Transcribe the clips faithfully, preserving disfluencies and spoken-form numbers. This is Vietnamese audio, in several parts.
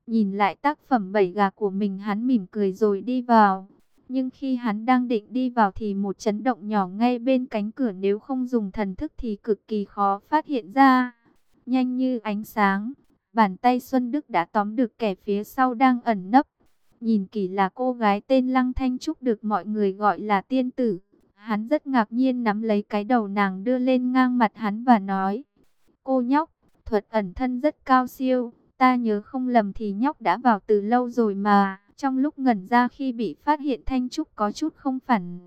Nhìn lại tác phẩm bảy gà của mình, hắn mỉm cười rồi đi vào. Nhưng khi hắn đang định đi vào thì một chấn động nhỏ ngay bên cánh cửa nếu không dùng thần thức thì cực kỳ khó phát hiện ra. Nhanh như ánh sáng, bàn tay Xuân Đức đã tóm được kẻ phía sau đang ẩn nấp. Nhìn kỹ là cô gái tên Lăng Thanh Trúc được mọi người gọi là tiên tử. Hắn rất ngạc nhiên nắm lấy cái đầu nàng đưa lên ngang mặt hắn và nói: cô nhóc, thuật ẩn thân rất cao siêu. Ta nhớ không lầm thì nhóc đã vào từ lâu rồi mà. Trong lúc ngẩn ra khi bị phát hiện, Thanh Trúc có chút không phản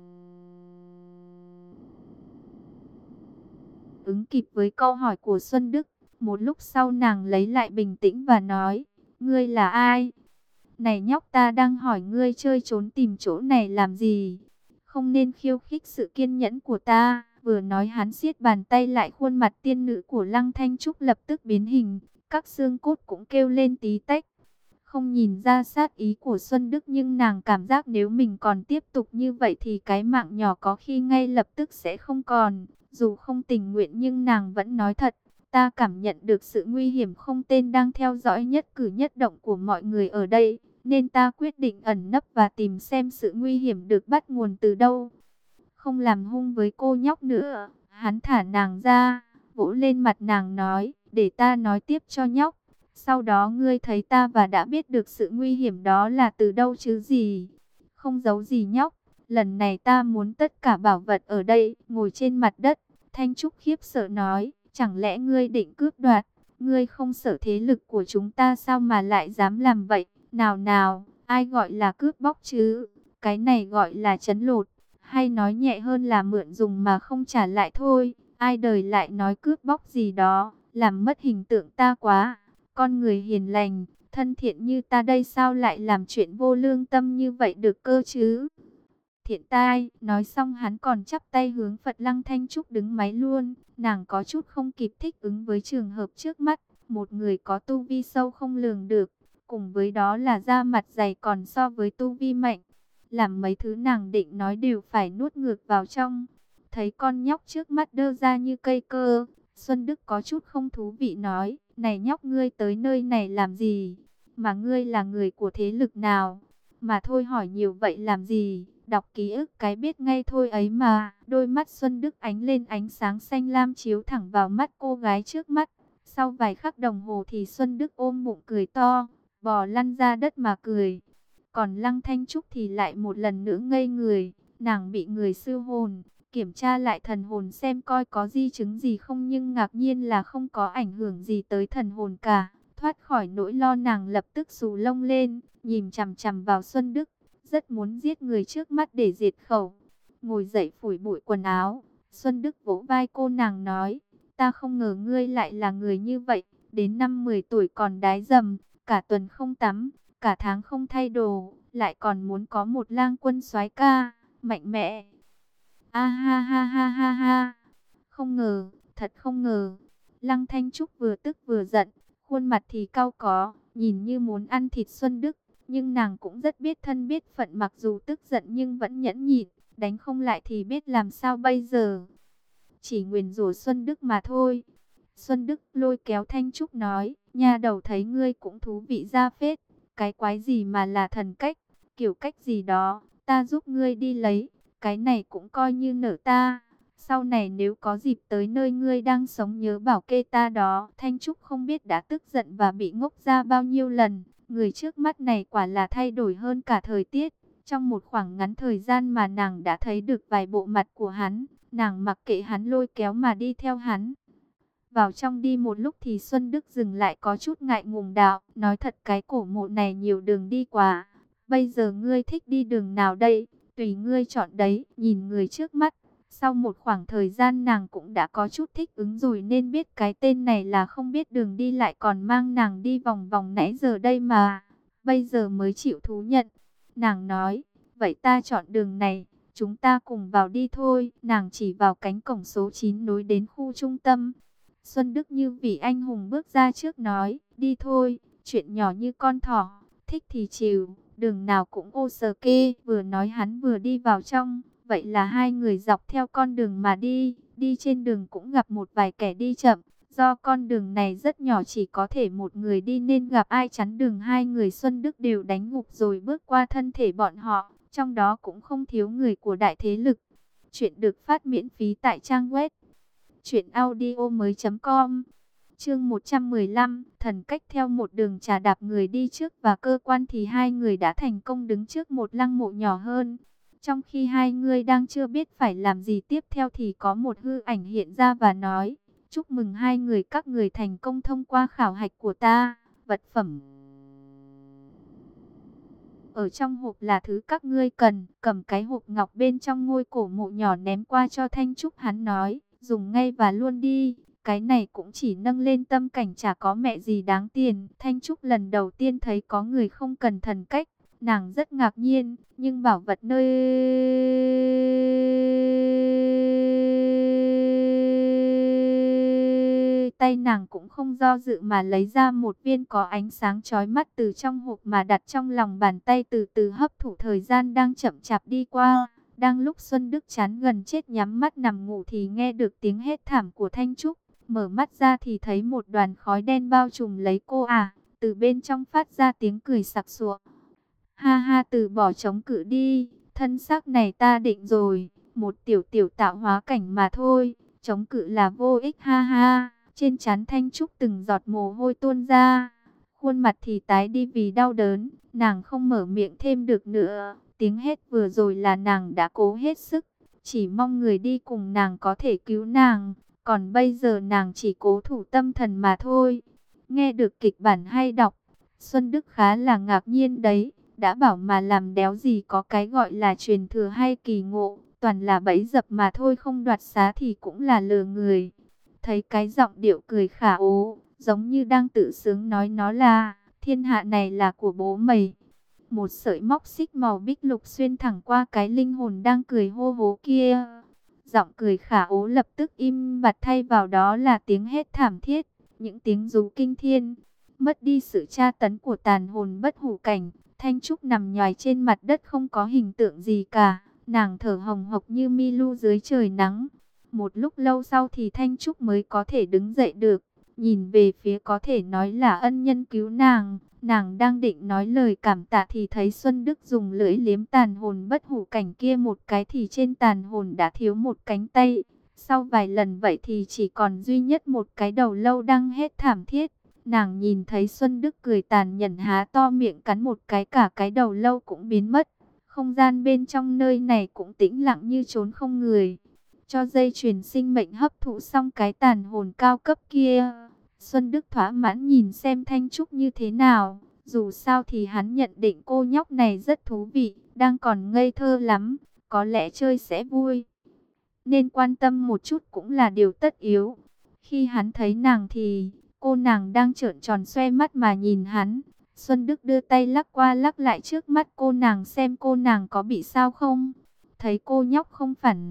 ứng kịp với câu hỏi của Xuân Đức. Một lúc sau nàng lấy lại bình tĩnh và nói: ngươi là ai? Này nhóc, ta đang hỏi ngươi chơi trốn tìm chỗ này làm gì? Không nên khiêu khích sự kiên nhẫn của ta. Vừa nói hắn siết bàn tay lại, khuôn mặt tiên nữ của Lăng Thanh Trúc lập tức biến hình. Các xương cốt cũng kêu lên tí tách. Không nhìn ra sát ý của Xuân Đức, nhưng nàng cảm giác nếu mình còn tiếp tục như vậy thì cái mạng nhỏ có khi ngay lập tức sẽ không còn. Dù không tình nguyện nhưng nàng vẫn nói thật: ta cảm nhận được sự nguy hiểm không tên đang theo dõi nhất cử nhất động của mọi người ở đây, nên ta quyết định ẩn nấp và tìm xem sự nguy hiểm được bắt nguồn từ đâu. Không làm hung với cô nhóc nữa, hắn thả nàng ra, vỗ lên mặt nàng nói: để ta nói tiếp cho nhóc. Sau đó ngươi thấy ta và đã biết được sự nguy hiểm đó là từ đâu chứ gì. Không giấu gì nhóc, lần này ta muốn tất cả bảo vật ở đây ngồi trên mặt đất. Thanh Trúc khiếp sợ nói: chẳng lẽ ngươi định cướp đoạt? Ngươi không sợ thế lực của chúng ta sao mà lại dám làm vậy? Nào nào, ai gọi là cướp bóc chứ? Cái này gọi là trấn lột, hay nói nhẹ hơn là mượn dùng mà không trả lại thôi. Ai đời lại nói cướp bóc gì đó, làm mất hình tượng ta quá. Con người hiền lành, thân thiện như ta đây sao lại làm chuyện vô lương tâm như vậy được cơ chứ? Thiện tai, nói xong hắn còn chắp tay hướng Phật. Lăng Thanh Trúc đứng máy luôn, nàng có chút không kịp thích ứng với trường hợp trước mắt. Một người có tu vi sâu không lường được, cùng với đó là da mặt dày còn so với tu vi mạnh. Làm mấy thứ nàng định nói đều phải nuốt ngược vào trong. Thấy con nhóc trước mắt đơ ra như cây cơ, Xuân Đức có chút không thú vị nói: này nhóc, ngươi tới nơi này làm gì? Mà ngươi là người của thế lực nào? Mà thôi hỏi nhiều vậy làm gì? Đọc ký ức cái biết ngay thôi ấy mà. Đôi mắt Xuân Đức ánh lên ánh sáng xanh lam chiếu thẳng vào mắt cô gái trước mắt. Sau vài khắc đồng hồ thì Xuân Đức ôm bụng cười to, bò lăn ra đất mà cười. Còn Lăng Thanh Trúc thì lại một lần nữa ngây người. Nàng bị người sư hồn kiểm tra lại thần hồn xem coi có di chứng gì không, nhưng ngạc nhiên là không có ảnh hưởng gì tới thần hồn cả. Thoát khỏi nỗi lo, nàng lập tức xù lông lên, nhìn chằm chằm vào Xuân Đức, rất muốn giết người trước mắt để diệt khẩu. Ngồi dậy phủi bụi quần áo, Xuân Đức vỗ vai cô nàng nói: ta không ngờ ngươi lại là người như vậy, đến năm mười tuổi còn đái dầm, cả tuần không tắm, cả tháng không thay đồ, lại còn muốn có một lang quân soái ca, mạnh mẽ. A ha ha ha ha ha. Không ngờ, thật không ngờ. Lăng Thanh Trúc vừa tức vừa giận, khuôn mặt thì cau có, nhìn như muốn ăn thịt Xuân Đức. Nhưng nàng cũng rất biết thân biết phận, mặc dù tức giận nhưng vẫn nhẫn nhịn, đánh không lại thì biết làm sao bây giờ. Chỉ nguyền rủa Xuân Đức mà thôi. Xuân Đức lôi kéo Thanh Trúc nói: nha đầu thấy ngươi cũng thú vị ra phết. Cái quái gì mà là thần cách, kiểu cách gì đó, ta giúp ngươi đi lấy. Cái này cũng coi như nợ ta. Sau này nếu có dịp tới nơi ngươi đang sống nhớ bảo kê ta đó. Thanh Trúc không biết đã tức giận và bị ngốc ra bao nhiêu lần. Người trước mắt này quả là thay đổi hơn cả thời tiết. Trong một khoảng ngắn thời gian mà nàng đã thấy được vài bộ mặt của hắn. Nàng mặc kệ hắn lôi kéo mà đi theo hắn. Vào trong đi một lúc thì Xuân Đức dừng lại có chút ngại ngùng đạo: nói thật cái cổ mộ này nhiều đường đi quá. Bây giờ ngươi thích đi đường nào đây? Tùy ngươi chọn đấy. Nhìn người trước mắt, sau một khoảng thời gian nàng cũng đã có chút thích ứng rồi, nên biết cái tên này là không biết đường đi, lại còn mang nàng đi vòng vòng nãy giờ đây mà. Bây giờ mới chịu thú nhận. Nàng nói: vậy ta chọn đường này, chúng ta cùng vào đi thôi. Nàng chỉ vào cánh cổng số chín nối đến khu trung tâm. Xuân Đức như vị anh hùng bước ra trước nói: đi thôi, chuyện nhỏ như con thỏ, thích thì chiều, đường nào cũng ô sờ kê. Vừa nói hắn vừa đi vào trong. Vậy là hai người dọc theo con đường mà đi. Đi trên đường cũng gặp một vài kẻ đi chậm, Do con đường này rất nhỏ, chỉ có thể một người đi nên gặp ai chắn đường hai người Xuân Đức đều đánh gục rồi bước qua thân thể bọn họ. Trong đó cũng không thiếu người của đại thế lực. Chuyện được phát miễn phí tại trang web truyện audio mới chấm com. Chương một trăm mười lăm, thần cách. Theo một đường trà đạp người đi trước và cơ quan thì hai người đã thành công đứng trước một lăng mộ nhỏ hơn. Trong khi hai người đang chưa biết phải làm gì tiếp theo thì có một hư ảnh hiện ra và nói: chúc mừng hai người, các người thành công thông qua khảo hạch của ta. Vật phẩm ở trong hộp là thứ các ngươi cần. Cầm cái hộp ngọc bên trong ngôi cổ mộ nhỏ ném qua cho Thanh Trúc, hắn nói: dùng ngay và luôn đi. Cái này cũng chỉ nâng lên tâm cảnh, chả có mẹ gì đáng tiền. Thanh Trúc lần đầu tiên thấy có người không cần thần cách. Nàng rất ngạc nhiên, nhưng bảo vật nơi tay nàng cũng không do dự mà lấy ra một viên có ánh sáng chói mắt từ trong hộp mà đặt trong lòng bàn tay, từ từ hấp thụ thời gian đang chậm chạp đi qua. Đang lúc Xuân Đức chán gần chết nhắm mắt nằm ngủ thì nghe được tiếng hét thảm của Thanh Trúc. Mở mắt ra thì thấy một đoàn khói đen bao trùm lấy cô à. Từ bên trong phát ra tiếng cười sặc sụa. Ha ha, từ bỏ chống cự đi. Thân xác này ta định rồi. Một tiểu tiểu tạo hóa cảnh mà thôi. Chống cự là vô ích, ha ha. Trên trán Thanh Trúc từng giọt mồ hôi tuôn ra. Khuôn mặt thì tái đi vì đau đớn. Nàng không mở miệng thêm được nữa. Tiếng hét vừa rồi là nàng đã cố hết sức. Chỉ mong người đi cùng nàng có thể cứu nàng. Còn bây giờ nàng chỉ cố thủ tâm thần mà thôi. Nghe được kịch bản hay đọc, Xuân Đức khá là ngạc nhiên đấy. Đã bảo mà làm đéo gì có cái gọi là truyền thừa hay kỳ ngộ. Toàn là bẫy dập mà thôi, không đoạt xá thì cũng là lừa người. Thấy cái giọng điệu cười khả ố, giống như đang tự sướng nói nó là: thiên hạ này là của bố mày. Một sợi móc xích màu bích lục xuyên thẳng qua cái linh hồn đang cười hô hố kia. Giọng cười khả ố lập tức im bặt, thay vào đó là tiếng hét thảm thiết, những tiếng rú kinh thiên. Mất đi sự tra tấn của tàn hồn bất hủ cảnh, Thanh Trúc nằm nhoài trên mặt đất không có hình tượng gì cả. Nàng thở hồng hộc như mi lu dưới trời nắng. Một lúc lâu sau thì Thanh Trúc mới có thể đứng dậy được. Nhìn về phía có thể nói là ân nhân cứu nàng. Nàng đang định nói lời cảm tạ thì thấy Xuân Đức dùng lưỡi liếm tàn hồn bất hủ cảnh kia một cái thì trên tàn hồn đã thiếu một cánh tay. Sau vài lần vậy thì chỉ còn duy nhất một cái đầu lâu đang hét thảm thiết. Nàng nhìn thấy Xuân Đức cười tàn nhẫn há to miệng cắn một cái, cả cái đầu lâu cũng biến mất. Không gian bên trong nơi này cũng tĩnh lặng như trốn không người. Cho dây chuyền sinh mệnh hấp thụ xong cái tàn hồn cao cấp kia, Xuân Đức thỏa mãn nhìn xem Thanh Trúc như thế nào. Dù sao thì hắn nhận định cô nhóc này rất thú vị, đang còn ngây thơ lắm, có lẽ chơi sẽ vui. Nên quan tâm một chút cũng là điều tất yếu. Khi hắn thấy nàng thì cô nàng đang trợn tròn xoe mắt mà nhìn hắn. Xuân Đức đưa tay lắc qua lắc lại trước mắt cô nàng xem cô nàng có bị sao không. Thấy cô nhóc không phản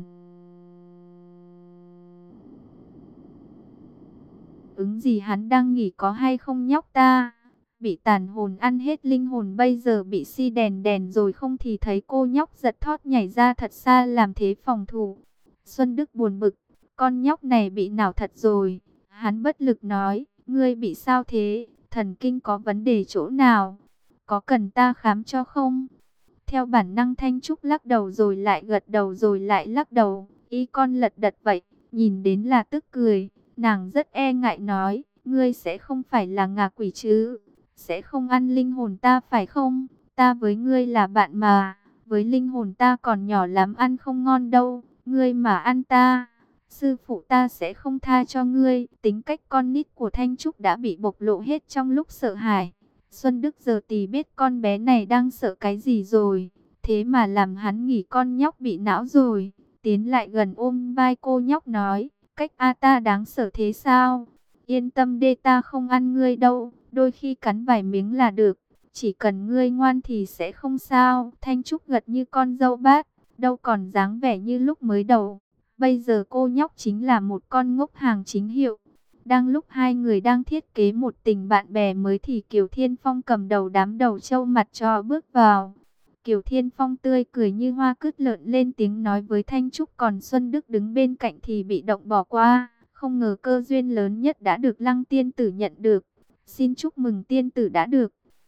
ứng gì, hắn đang nghĩ có hay không nhóc ta bị tàn hồn ăn hết linh hồn, bây giờ bị si đèn đèn rồi không thì thấy cô nhóc giật thót nhảy ra thật xa làm thế phòng thủ. Xuân Đức buồn bực, con nhóc này bị nào thật rồi. Hắn bất lực nói: ngươi bị sao thế, thần kinh có vấn đề chỗ nào, có cần ta khám cho không? Theo bản năng Thanh Trúc lắc đầu rồi lại gật đầu rồi lại lắc đầu, y con lật đật vậy, nhìn đến là tức cười. Nàng rất e ngại nói: ngươi sẽ không phải là ngạ quỷ chứ, sẽ không ăn linh hồn ta phải không? Ta với ngươi là bạn mà, với linh hồn ta còn nhỏ lắm, ăn không ngon đâu, ngươi mà ăn ta, sư phụ ta sẽ không tha cho ngươi. Tính cách con nít của Thanh Trúc đã bị bộc lộ hết trong lúc sợ hãi. Xuân Đức giờ thì biết con bé này đang sợ cái gì rồi, thế mà làm hắn nghĩ con nhóc bị não rồi. Tiến lại gần ôm vai cô nhóc nói: cách a ta đáng sợ thế sao? Yên tâm đê, ta không ăn ngươi đâu, đôi khi cắn vài miếng là được, chỉ cần ngươi ngoan thì sẽ không sao. Thanh Trúc gật như con dâu bát, đâu còn dáng vẻ như lúc mới đầu. Bây giờ cô nhóc chính là một con ngốc hàng chính hiệu. Đang lúc hai người đang thiết kế một tình bạn bè mới thì Kiều Thiên Phong cầm đầu đám đầu trâu mặt trò bước vào. Kiều Thiên Phong tươi cười như hoa cứt lợn lên tiếng nói với Thanh Trúc, còn Xuân Đức đứng bên cạnh thì bị động bỏ qua, không Không ngờ cơ duyên lớn nhất đã được Lăng tiên tử nhận được. Xin chúc mừng tiên tử đã được.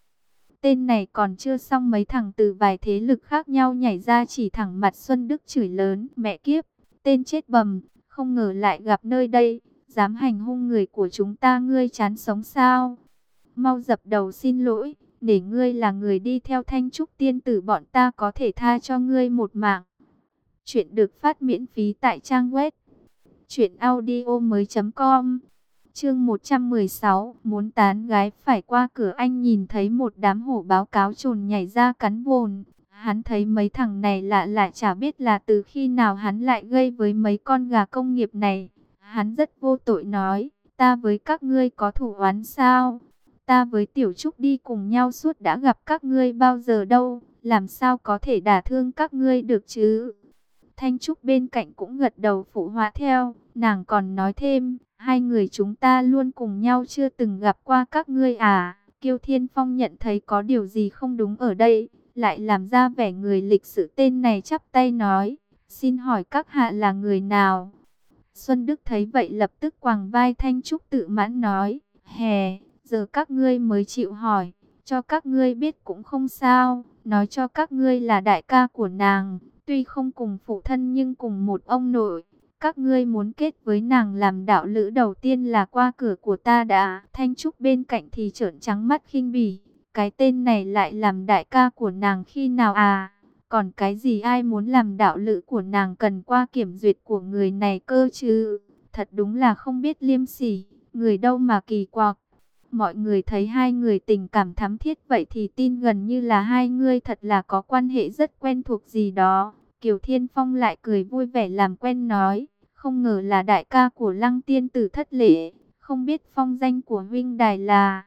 Tên này còn chưa xong, mấy thằng từ vài thế lực khác nhau nhảy ra chỉ thẳng mặt Xuân Đức chửi lớn: mẹ kiếp, tên chết bầm, không ngờ lại gặp nơi đây, dám hành hung người của chúng ta, ngươi chán sống sao? Mau dập đầu xin lỗi, để ngươi là người đi theo Thanh Trúc tiên tử, bọn ta có thể tha cho ngươi một mạng. Chuyện được phát miễn phí tại trang web truyện audio mới.com. Chương một trăm mười sáu, muốn tán gái phải qua cửa. Anh nhìn thấy một đám hổ báo cáo trồn nhảy ra cắn vồn. Hắn thấy mấy thằng này lạ lạ, chả biết là từ khi nào hắn lại gây với mấy con gà công nghiệp này. Hắn rất vô tội nói: ta với các ngươi có thù oán sao? Ta với Tiểu Trúc đi cùng nhau suốt, đã gặp các ngươi bao giờ đâu, làm sao có thể đả thương các ngươi được chứ? Thanh Trúc bên cạnh cũng gật đầu phụ họa theo. Nàng còn nói thêm: hai người chúng ta luôn cùng nhau, chưa từng gặp qua các ngươi à? Kiêu Thiên Phong nhận thấy có điều gì không đúng ở đây, lại làm ra vẻ người lịch sự. Tên này chắp tay nói: xin hỏi các hạ là người nào? Xuân Đức thấy vậy lập tức quàng vai Thanh Trúc tự mãn nói: hè, giờ các ngươi mới chịu hỏi, cho các ngươi biết cũng không sao. Nói cho các ngươi là đại ca của nàng, tuy không cùng phụ thân nhưng cùng một ông nội. Các ngươi muốn kết với nàng làm đạo lữ đầu tiên là qua cửa của ta đã. Thanh Trúc bên cạnh thì trợn trắng mắt khinh bỉ: cái tên này lại làm đại ca của nàng khi nào à? Còn cái gì ai muốn làm đạo lữ của nàng cần qua kiểm duyệt của người này cơ chứ? Thật đúng là không biết liêm sỉ, người đâu mà kỳ quặc. Mọi người thấy hai người tình cảm thắm thiết vậy thì tin gần như là hai người thật là có quan hệ rất quen thuộc gì đó. Kiều Thiên Phong lại cười vui vẻ làm quen nói: không ngờ là đại ca của Lăng tiên tử thất lễ, không biết phong danh của huynh đài là?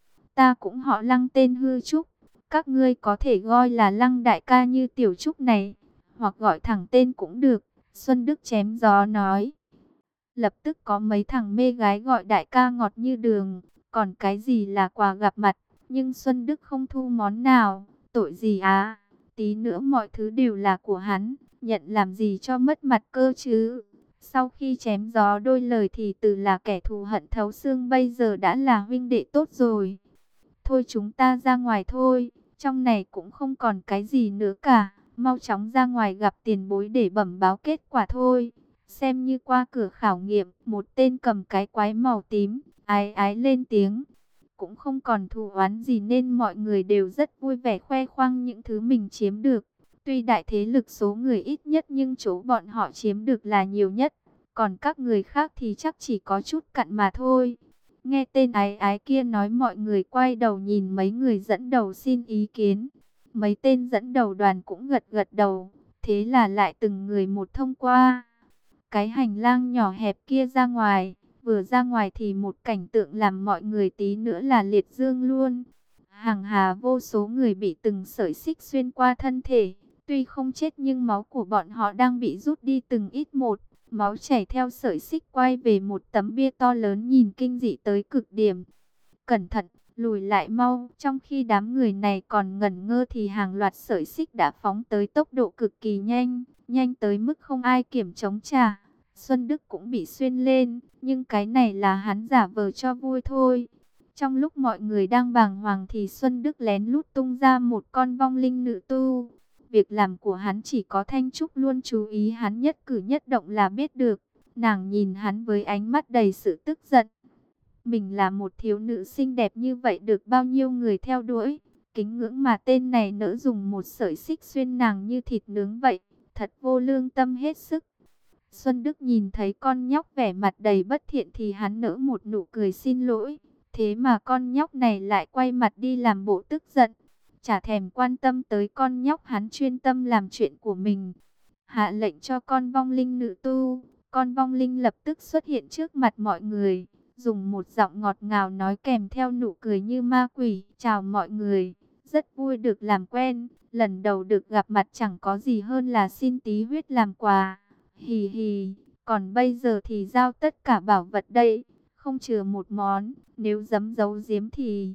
Ta cũng họ Lăng, tên Hư Trúc. Các ngươi có thể gọi là Lăng đại ca như Tiểu Trúc này, hoặc gọi thẳng tên cũng được. Xuân Đức chém gió nói. Lập tức có mấy thằng mê gái gọi đại ca ngọt như đường. Còn cái gì là quà gặp mặt, nhưng Xuân Đức không thu món nào. Tội gì á? Tí nữa mọi thứ đều là của hắn, nhận làm gì cho mất mặt cơ chứ? Sau khi chém gió đôi lời thì từ là kẻ thù hận thấu xương bây giờ đã là huynh đệ tốt rồi. Thôi chúng ta ra ngoài thôi, trong này cũng không còn cái gì nữa cả. Mau chóng ra ngoài gặp tiền bối để bẩm báo kết quả thôi. Xem như qua cửa khảo nghiệm. Một tên cầm cái quái màu tím ái ái lên tiếng. Cũng không còn thù oán gì nên mọi người đều rất vui vẻ khoe khoang những thứ mình chiếm được. Tuy đại thế lực số người ít nhất nhưng chỗ bọn họ chiếm được là nhiều nhất. Còn các người khác thì chắc chỉ có chút cặn mà thôi. Nghe tên ái ái kia nói, mọi người quay đầu nhìn mấy người dẫn đầu xin ý kiến. Mấy tên dẫn đầu đoàn cũng gật gật đầu. Thế là lại từng người một thông qua cái hành lang nhỏ hẹp kia ra ngoài. Vừa ra ngoài thì một cảnh tượng làm mọi người tí nữa là liệt dương luôn. Hàng hà vô số người bị từng sợi xích xuyên qua thân thể. Tuy không chết nhưng máu của bọn họ đang bị rút đi từng ít một. Máu chảy theo sợi xích quay về một tấm bia to lớn nhìn kinh dị tới cực điểm. Cẩn thận, lùi lại mau. Trong khi đám người này còn ngẩn ngơ thì hàng loạt sợi xích đã phóng tới tốc độ cực kỳ nhanh. Nhanh tới mức không ai kiểm chống trả. Xuân Đức cũng bị xuyên lên, nhưng cái này là hắn giả vờ cho vui thôi. Trong lúc mọi người đang bàng hoàng thì Xuân Đức lén lút tung ra một con vong linh nữ tu. Việc làm của hắn chỉ có Thanh Trúc luôn chú ý hắn nhất cử nhất động là biết được. Nàng nhìn hắn với ánh mắt đầy sự tức giận. Mình là một thiếu nữ xinh đẹp như vậy được bao nhiêu người theo đuổi. Kính ngưỡng mà tên này nỡ dùng một sợi xích xuyên nàng như thịt nướng vậy. Thật vô lương tâm hết sức. Xuân Đức nhìn thấy con nhóc vẻ mặt đầy bất thiện thì hắn nở một nụ cười xin lỗi. Thế mà con nhóc này lại quay mặt đi làm bộ tức giận. Chả thèm quan tâm tới con nhóc, hắn chuyên tâm làm chuyện của mình. Hạ lệnh cho con vong linh nữ tu. Con vong linh lập tức xuất hiện trước mặt mọi người. Dùng một giọng ngọt ngào nói kèm theo nụ cười như ma quỷ. Chào mọi người, rất vui được làm quen. Lần đầu được gặp mặt chẳng có gì hơn là xin tí huyết làm quà. Hì hì, còn bây giờ thì giao tất cả bảo vật đây, không chừa một món, nếu dám giấu giếm thì...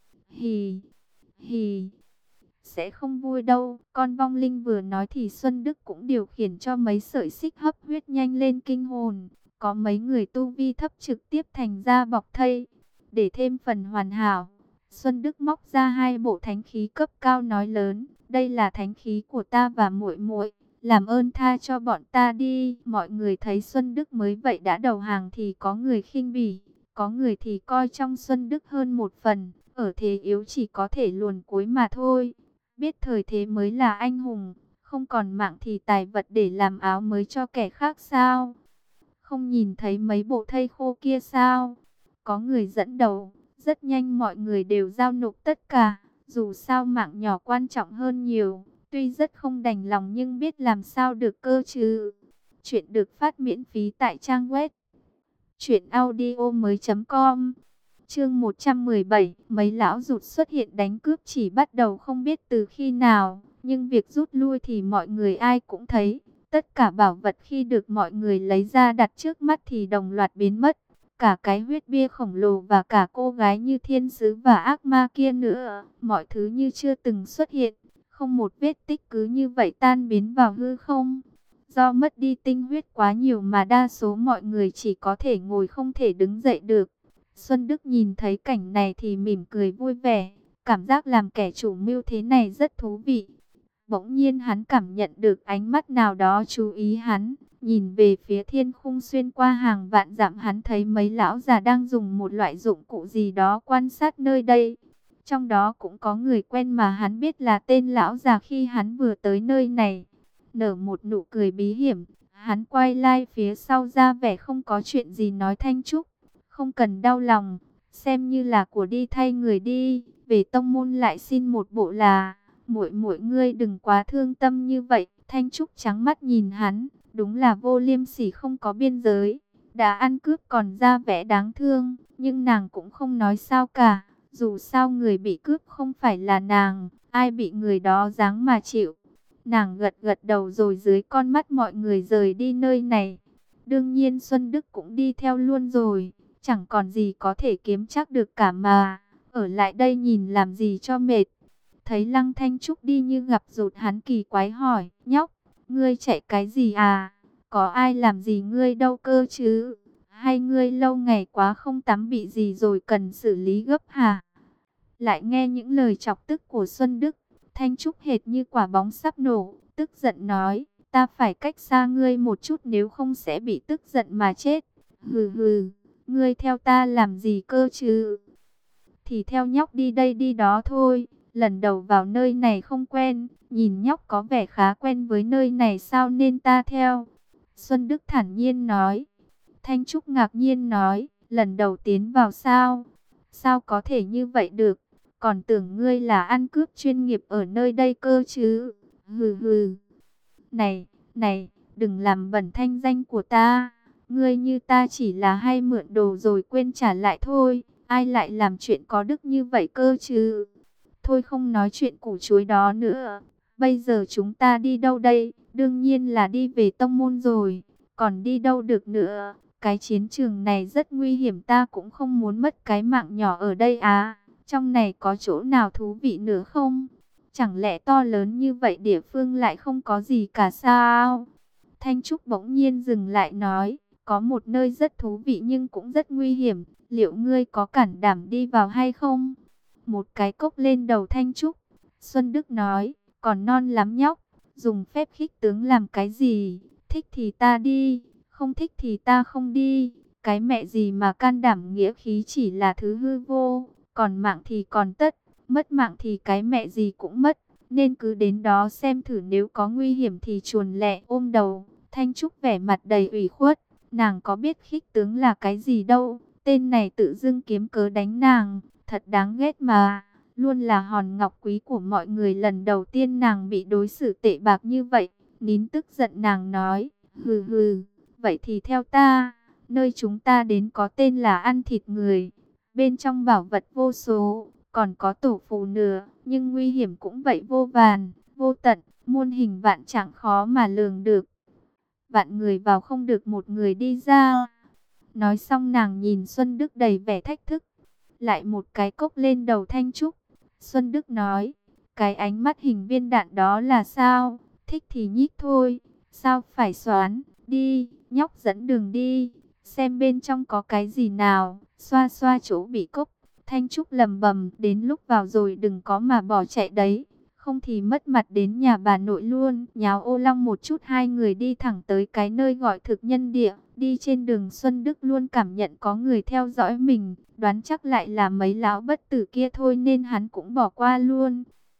Hì, hì, sẽ không vui đâu. Con vong linh vừa nói thì Xuân Đức cũng điều khiển cho mấy sợi xích hấp huyết nhanh lên kinh hồn. có mấy người tu vi thấp trực tiếp thành ra bọc thây. Để thêm phần hoàn hảo, Xuân Đức móc ra hai bộ thánh khí cấp cao nói lớn, đây là thánh khí của ta và muội muội, làm ơn tha cho bọn ta đi. Mọi người thấy Xuân Đức mới vậy đã đầu hàng thì có người khinh bỉ, có người thì coi trong Xuân Đức hơn một phần, ở thế yếu chỉ có thể luồn cúi mà thôi. Biết thời thế mới là anh hùng, không còn mạng thì tài vật để làm áo mới cho kẻ khác sao? Không nhìn thấy mấy bộ thây khô kia sao? Có người dẫn đầu, rất nhanh mọi người đều giao nộp tất cả, dù sao mạng nhỏ quan trọng hơn nhiều. Tuy rất không đành lòng nhưng biết làm sao được cơ chứ. Chuyện được phát miễn phí tại trang web truyện audio mới chấm com. Chương một trăm mười bảy, mấy lão rụt xuất hiện đánh cướp chỉ bắt đầu không biết từ khi nào, nhưng việc rút lui thì mọi người ai cũng thấy. Tất cả bảo vật khi được mọi người lấy ra đặt trước mắt thì đồng loạt biến mất. Cả cái huyết bia khổng lồ và cả cô gái như thiên sứ và ác ma kia nữa, mọi thứ như chưa từng xuất hiện. Không một vết tích cứ như vậy tan biến vào hư không. Do mất đi tinh huyết quá nhiều mà đa số mọi người chỉ có thể ngồi không thể đứng dậy được. Xuân Đức nhìn thấy cảnh này thì mỉm cười vui vẻ, cảm giác làm kẻ chủ mưu thế này rất thú vị. Bỗng nhiên hắn cảm nhận được ánh mắt nào đó chú ý hắn, nhìn về phía thiên khung xuyên qua hàng vạn dặm, hắn thấy mấy lão già đang dùng một loại dụng cụ gì đó quan sát nơi đây. Trong đó cũng có người quen mà hắn biết là tên lão già khi hắn vừa tới nơi này. Nở một nụ cười bí hiểm, hắn quay lại phía sau ra vẻ không có chuyện gì nói: Thanh Trúc, không cần đau lòng, xem như là của đi thay người đi, về tông môn lại xin một bộ là, muội muội ngươi đừng quá thương tâm như vậy. Thanh Trúc trắng mắt nhìn hắn, đúng là vô liêm sỉ không có biên giới, đã ăn cướp còn ra vẻ đáng thương, nhưng nàng cũng không nói sao cả, dù sao người bị cướp không phải là nàng, ai bị người đó giáng mà chịu. Nàng gật gật đầu rồi dưới con mắt mọi người rời đi nơi này. Đương nhiên Xuân Đức cũng đi theo luôn rồi, chẳng còn gì có thể kiếm chắc được cả mà, ở lại đây nhìn làm gì cho mệt. Thấy Lăng Thanh Trúc đi như gặp dụt, hắn kỳ quái hỏi: Nhóc, ngươi chạy cái gì à? Có ai làm gì ngươi đâu cơ chứ? Hay ngươi lâu ngày quá không tắm bị gì rồi cần xử lý gấp hả? Lại nghe những lời chọc tức của Xuân Đức, Thanh Trúc hệt như quả bóng sắp nổ, tức giận nói: ta phải cách xa ngươi một chút nếu không sẽ bị tức giận mà chết. Hừ hừ, ngươi theo ta làm gì cơ chứ? Thì theo nhóc đi đây đi đó thôi, lần đầu vào nơi này không quen, nhìn nhóc có vẻ khá quen với nơi này sao nên ta theo. Xuân Đức thản nhiên nói. Thanh Trúc ngạc nhiên nói: lần đầu tiến vào sao? Sao có thể như vậy được? Còn tưởng ngươi là ăn cướp chuyên nghiệp ở nơi đây cơ chứ. Hừ hừ. Này, này, đừng làm bẩn thanh danh của ta. Ngươi như ta chỉ là hay mượn đồ rồi quên trả lại thôi. Ai lại làm chuyện có đức như vậy cơ chứ? Thôi không nói chuyện củ chuối đó nữa. Bây giờ chúng ta đi đâu đây? Đương nhiên là đi về tông môn rồi. Còn đi đâu được nữa? Cái chiến trường này rất nguy hiểm, ta cũng không muốn mất cái mạng nhỏ ở đây à. Trong này có chỗ nào thú vị nữa không? Chẳng lẽ to lớn như vậy địa phương lại không có gì cả sao? Thanh Trúc bỗng nhiên dừng lại nói: có một nơi rất thú vị nhưng cũng rất nguy hiểm. Liệu ngươi có cản đảm đi vào hay không? Một cái cốc lên đầu Thanh Trúc. Xuân Đức nói: còn non lắm nhóc, dùng phép khích tướng làm cái gì? Thích thì ta đi, không thích thì ta không đi. Cái mẹ gì mà can đảm, nghĩa khí chỉ là thứ hư vô. Còn mạng thì còn tất, mất mạng thì cái mẹ gì cũng mất. Nên cứ đến đó xem thử, nếu có nguy hiểm thì chuồn lẹ ôm đầu. Thanh Trúc vẻ mặt đầy ủy khuất, nàng có biết khích tướng là cái gì đâu. Tên này tự dưng kiếm cớ đánh nàng, thật đáng ghét mà. Luôn là hòn ngọc quý của mọi người, lần đầu tiên nàng bị đối xử tệ bạc như vậy. Nín tức giận nàng nói: hừ hừ, vậy thì theo ta. Nơi chúng ta đến có tên là ăn thịt người. Bên trong bảo vật vô số, còn có tổ phù nữa. Nhưng nguy hiểm cũng vậy vô vàn, vô tận, muôn hình vạn trạng khó mà lường được. Vạn người vào không được một người đi ra. Nói xong nàng nhìn Xuân Đức đầy vẻ thách thức. Lại một cái cốc lên đầu Thanh Trúc. Xuân Đức nói: cái ánh mắt hình viên đạn đó là sao? Thích thì nhích thôi, sao phải xoán? Đi, nhóc dẫn đường đi. xem bên trong có cái gì nào, xoa xoa chỗ bị cốc. Thanh Trúc lầm bầm, đến lúc vào rồi đừng có mà bỏ chạy đấy, không thì mất mặt đến nhà bà nội luôn. Nháo ô long một chút, hai người đi thẳng tới cái nơi gọi thực nhân địa. Đi trên đường Xuân Đức luôn cảm nhận có người theo dõi mình, đoán chắc lại là mấy lão bất tử kia thôi nên hắn cũng bỏ qua luôn.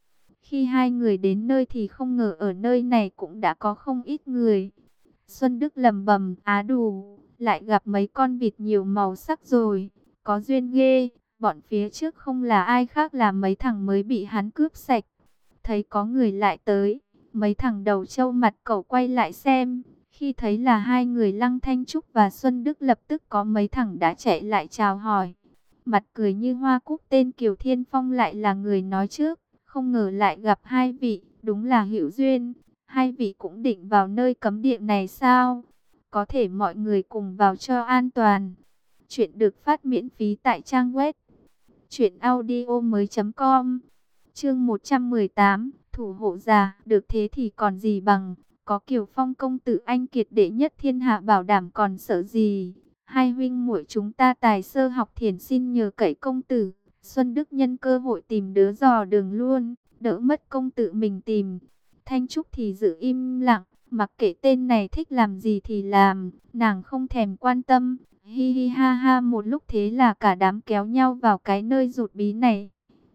Khi hai người đến nơi thì không ngờ ở nơi này cũng đã có không ít người. Xuân Đức lầm bầm, á đù, lại gặp mấy con vịt nhiều màu sắc rồi, có duyên ghê. Bọn phía trước không là ai khác là mấy thằng mới bị hắn cướp sạch. Thấy có người lại tới, mấy thằng đầu trâu mặt cẩu quay lại xem. Khi thấy là hai người Lăng Thanh Trúc và Xuân Đức, lập tức có mấy thằng đã chạy lại chào hỏi. Mặt cười như hoa cúc, tên Kiều Thiên Phong lại là người nói trước. Không ngờ lại gặp hai vị, đúng là hữu duyên. Hai vị cũng định vào nơi cấm địa này sao? Có thể mọi người cùng vào cho an toàn. Chuyện được phát miễn phí tại trang web truyện audio mới chấm com. Chương một trăm mười tám, thủ hộ giả, được thế thì còn gì bằng, có Kiều Phong công tử anh kiệt đệ nhất thiên hạ bảo đảm còn sợ gì. Hai huynh muội chúng ta tài sơ học thiền, xin nhờ cậy công tử. Xuân Đức nhân cơ hội tìm đứa dò đường luôn, đỡ mất công tử mình tìm. Thanh Trúc thì giữ im lặng, mặc kệ tên này thích làm gì thì làm, nàng không thèm quan tâm. Hi hi ha ha một lúc, thế là cả đám kéo nhau vào cái nơi rụt bí này.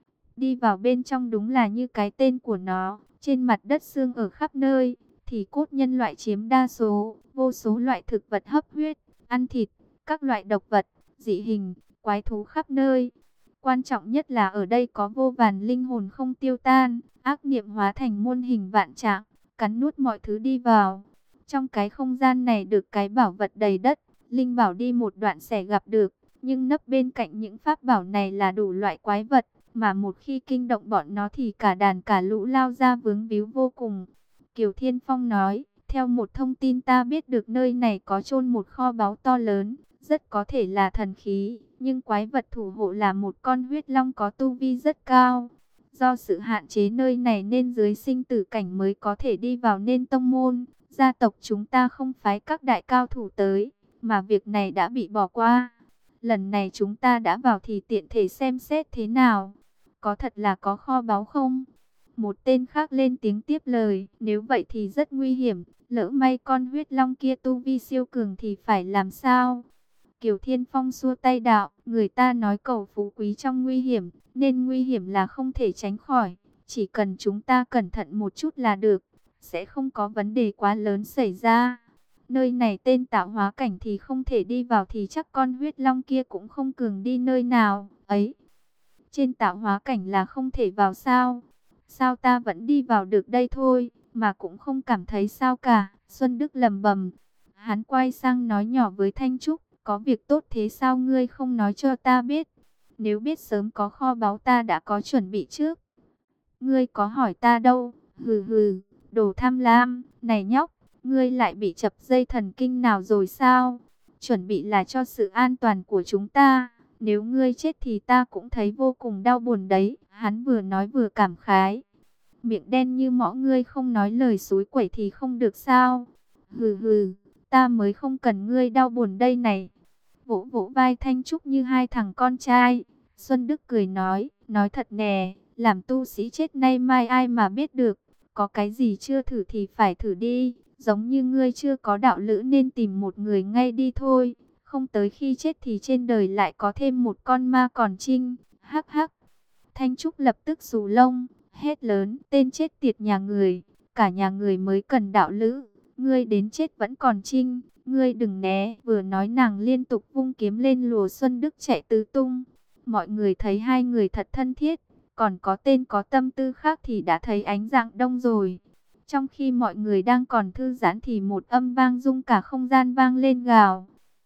Đi vào bên trong đúng là như cái tên của nó, trên mặt đất xương ở khắp nơi, thì cốt nhân loại chiếm đa số, vô số loại thực vật hấp huyết, ăn thịt, các loại độc vật, dị hình, quái thú khắp nơi. Quan trọng nhất là ở đây có vô vàn linh hồn không tiêu tan, ác niệm hóa thành muôn hình vạn trạng, cắn nuốt mọi thứ đi vào. Trong cái không gian này được cái bảo vật đầy đất, linh bảo đi một đoạn sẽ gặp được, nhưng nấp bên cạnh những pháp bảo này là đủ loại quái vật, mà một khi kinh động bọn nó thì cả đàn cả lũ lao ra vướng víu vô cùng. Kiều Thiên Phong nói, theo một thông tin ta biết được nơi này có chôn một kho báu to lớn, rất có thể là thần khí, nhưng quái vật thủ hộ là một con huyết long có tu vi rất cao. Do sự hạn chế nơi này nên dưới sinh tử cảnh mới có thể đi vào, nên tông môn, gia tộc chúng ta không phái các đại cao thủ tới, mà việc này đã bị bỏ qua. Lần này chúng ta đã vào thì tiện thể xem xét thế nào. Có thật là có kho báu không? Một tên khác lên tiếng tiếp lời, nếu vậy thì rất nguy hiểm, lỡ may con huyết long kia tu vi siêu cường thì phải làm sao? Kiều Thiên Phong xua tay đạo, người ta nói cầu phú quý trong nguy hiểm, nên nguy hiểm là không thể tránh khỏi, chỉ cần chúng ta cẩn thận một chút là được, sẽ không có vấn đề quá lớn xảy ra. Nơi này tên tạo hóa cảnh thì không thể đi vào thì chắc con huyết long kia cũng không cường đi nơi nào, ấy. Trên tạo hóa cảnh là không thể vào sao? Sao ta vẫn đi vào được đây thôi, mà cũng không cảm thấy sao cả. Xuân Đức lầm bầm. Hắn quay sang nói nhỏ với Thanh Trúc, có việc tốt thế sao ngươi không nói cho ta biết? Nếu biết sớm có kho báu ta đã có chuẩn bị trước. Ngươi có hỏi ta đâu, hừ hừ, đồ tham lam, này nhóc, ngươi lại bị chập dây thần kinh nào rồi sao? Chuẩn bị là cho sự an toàn của chúng ta. Nếu ngươi chết thì ta cũng thấy vô cùng đau buồn đấy. Hắn vừa nói vừa cảm khái. Miệng đen như mõ, ngươi không nói lời xối quẩy thì không được sao? Hừ hừ, ta mới không cần ngươi đau buồn đây này. Vỗ vỗ vai Thanh Trúc như hai thằng con trai. Xuân Đức cười nói, nói thật nè, làm tu sĩ chết nay mai ai mà biết được. Có cái gì chưa thử thì phải thử đi. Giống như ngươi chưa có đạo lữ nên tìm một người ngay đi thôi. Không tới khi chết thì trên đời lại có thêm một con ma còn trinh. Hắc hắc. Thanh Trúc lập tức xù lông, hét lớn, tên chết tiệt nhà người. Cả nhà người mới cần đạo lữ. Ngươi đến chết vẫn còn trinh. Ngươi đừng né. Vừa nói nàng liên tục vung kiếm lên lùa Xuân Đức chạy tứ tung. Mọi người thấy hai người thật thân thiết. Còn có tên có tâm tư khác thì đã thấy ánh dạng đông rồi. Trong khi mọi người đang còn thư giãn thì một âm vang rung cả không gian vang lên, gào.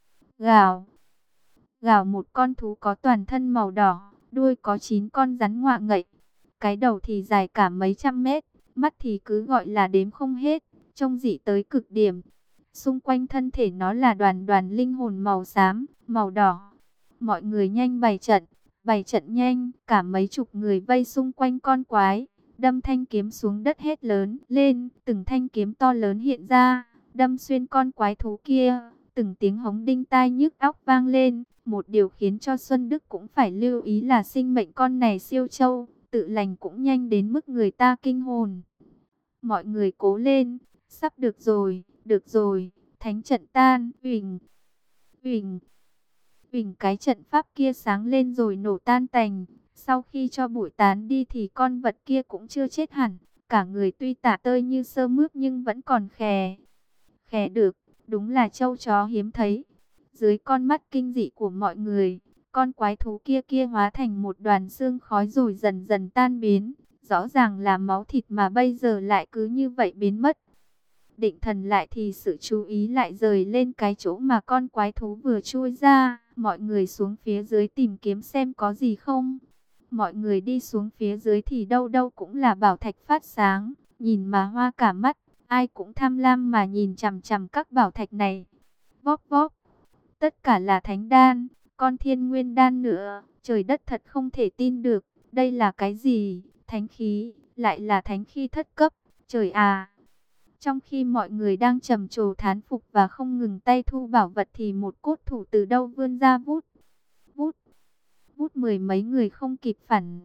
Gào. Gào, một con thú có toàn thân màu đỏ, đuôi có chín con rắn ngoạ ngậy. Cái đầu thì dài cả mấy trăm mét, mắt thì cứ gọi là đếm không hết, trông dị tới cực điểm. Xung quanh thân thể nó là đoàn đoàn linh hồn màu xám, màu đỏ. Mọi người nhanh bày trận, bày trận nhanh, cả mấy chục người vây xung quanh con quái. Đâm thanh kiếm xuống đất hét lớn lên, từng thanh kiếm to lớn hiện ra, đâm xuyên con quái thú kia. từng tiếng hống đinh tai nhức óc vang lên. Một điều khiến cho Xuân Đức cũng phải lưu ý là sinh mệnh con này siêu châu, tự lành cũng nhanh đến mức người ta kinh hồn. Mọi người cố lên, sắp được rồi, được rồi, thánh trận tan, uỳnh, uỳnh, uỳnh, cái trận pháp kia sáng lên rồi nổ tan tành. Sau khi cho bụi tán đi thì con vật kia cũng chưa chết hẳn, cả người tuy tả tơi như sơ mướp nhưng vẫn còn khè. Khè được, đúng là châu chó hiếm thấy. Dưới con mắt kinh dị của mọi người, con quái thú kia kia hóa thành một đoàn xương khói rồi dần dần tan biến. Rõ ràng là máu thịt mà bây giờ lại cứ như vậy biến mất. Định thần lại thì sự chú ý lại rời lên cái chỗ mà con quái thú vừa chui ra. Mọi người xuống phía dưới tìm kiếm xem có gì không. Mọi người đi xuống phía dưới thì đâu đâu cũng là bảo thạch phát sáng, nhìn mà hoa cả mắt. Ai cũng tham lam mà nhìn chằm chằm các bảo thạch này. Vóp vóp, tất cả là thánh đan, con thiên nguyên đan nữa. Trời đất, thật không thể tin được. Đây là cái gì? Thánh khí, lại là thánh khí thất cấp. Trời à! Trong khi mọi người đang trầm trồ thán phục và không ngừng tay thu bảo vật thì một cốt thủ từ đâu vươn ra vút. Vút, vút, mười mấy người không kịp phản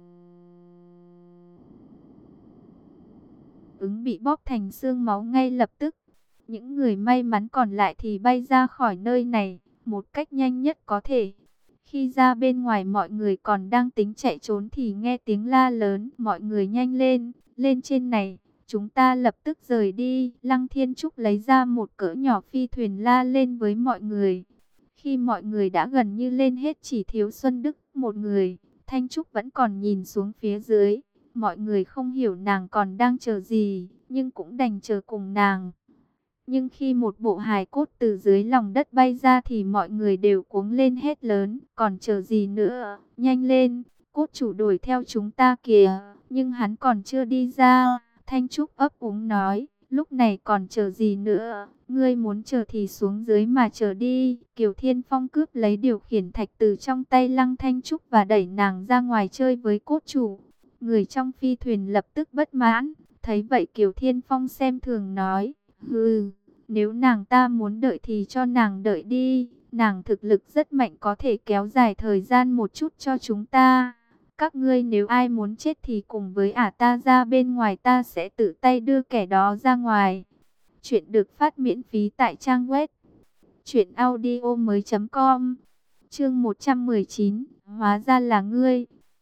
ứng bị bóp thành xương máu ngay lập tức. Những người may mắn còn lại thì bay ra khỏi nơi này một cách nhanh nhất có thể. Khi ra bên ngoài mọi người còn đang tính chạy trốn thì nghe tiếng la lớn. Mọi người nhanh lên, lên trên này, chúng ta lập tức rời đi. Lăng Thiên Trúc lấy ra một cỡ nhỏ phi thuyền la lên với mọi người. Khi mọi người đã gần như lên hết chỉ thiếu Xuân Đức một người, Thanh Trúc vẫn còn nhìn xuống phía dưới. Mọi người không hiểu nàng còn đang chờ gì, nhưng cũng đành chờ cùng nàng. Nhưng khi một bộ hài cốt từ dưới lòng đất bay ra thì mọi người đều cuống lên hét lớn. Còn chờ gì nữa, nhanh lên, cốt chủ đuổi theo chúng ta kìa. Nhưng hắn còn chưa đi ra, Thanh Trúc ấp úng nói, lúc này còn chờ gì nữa, ngươi muốn chờ thì xuống dưới mà chờ đi. Kiều Thiên Phong cướp lấy điều khiển thạch từ trong tay Lăng Thanh Trúc và đẩy nàng ra ngoài chơi với cốt chủ. Người trong phi thuyền lập tức bất mãn, thấy vậy Kiều Thiên Phong xem thường nói, hừ, nếu nàng ta muốn đợi thì cho nàng đợi đi, nàng thực lực rất mạnh có thể kéo dài thời gian một chút cho chúng ta. Các ngươi nếu ai muốn chết thì cùng với ả ta ra bên ngoài, ta sẽ tự tay đưa kẻ đó ra ngoài. Chuyện được phát miễn phí tại trang web truyện audio mới chấm com. Chương một trăm mười chín, hóa ra là ngươi.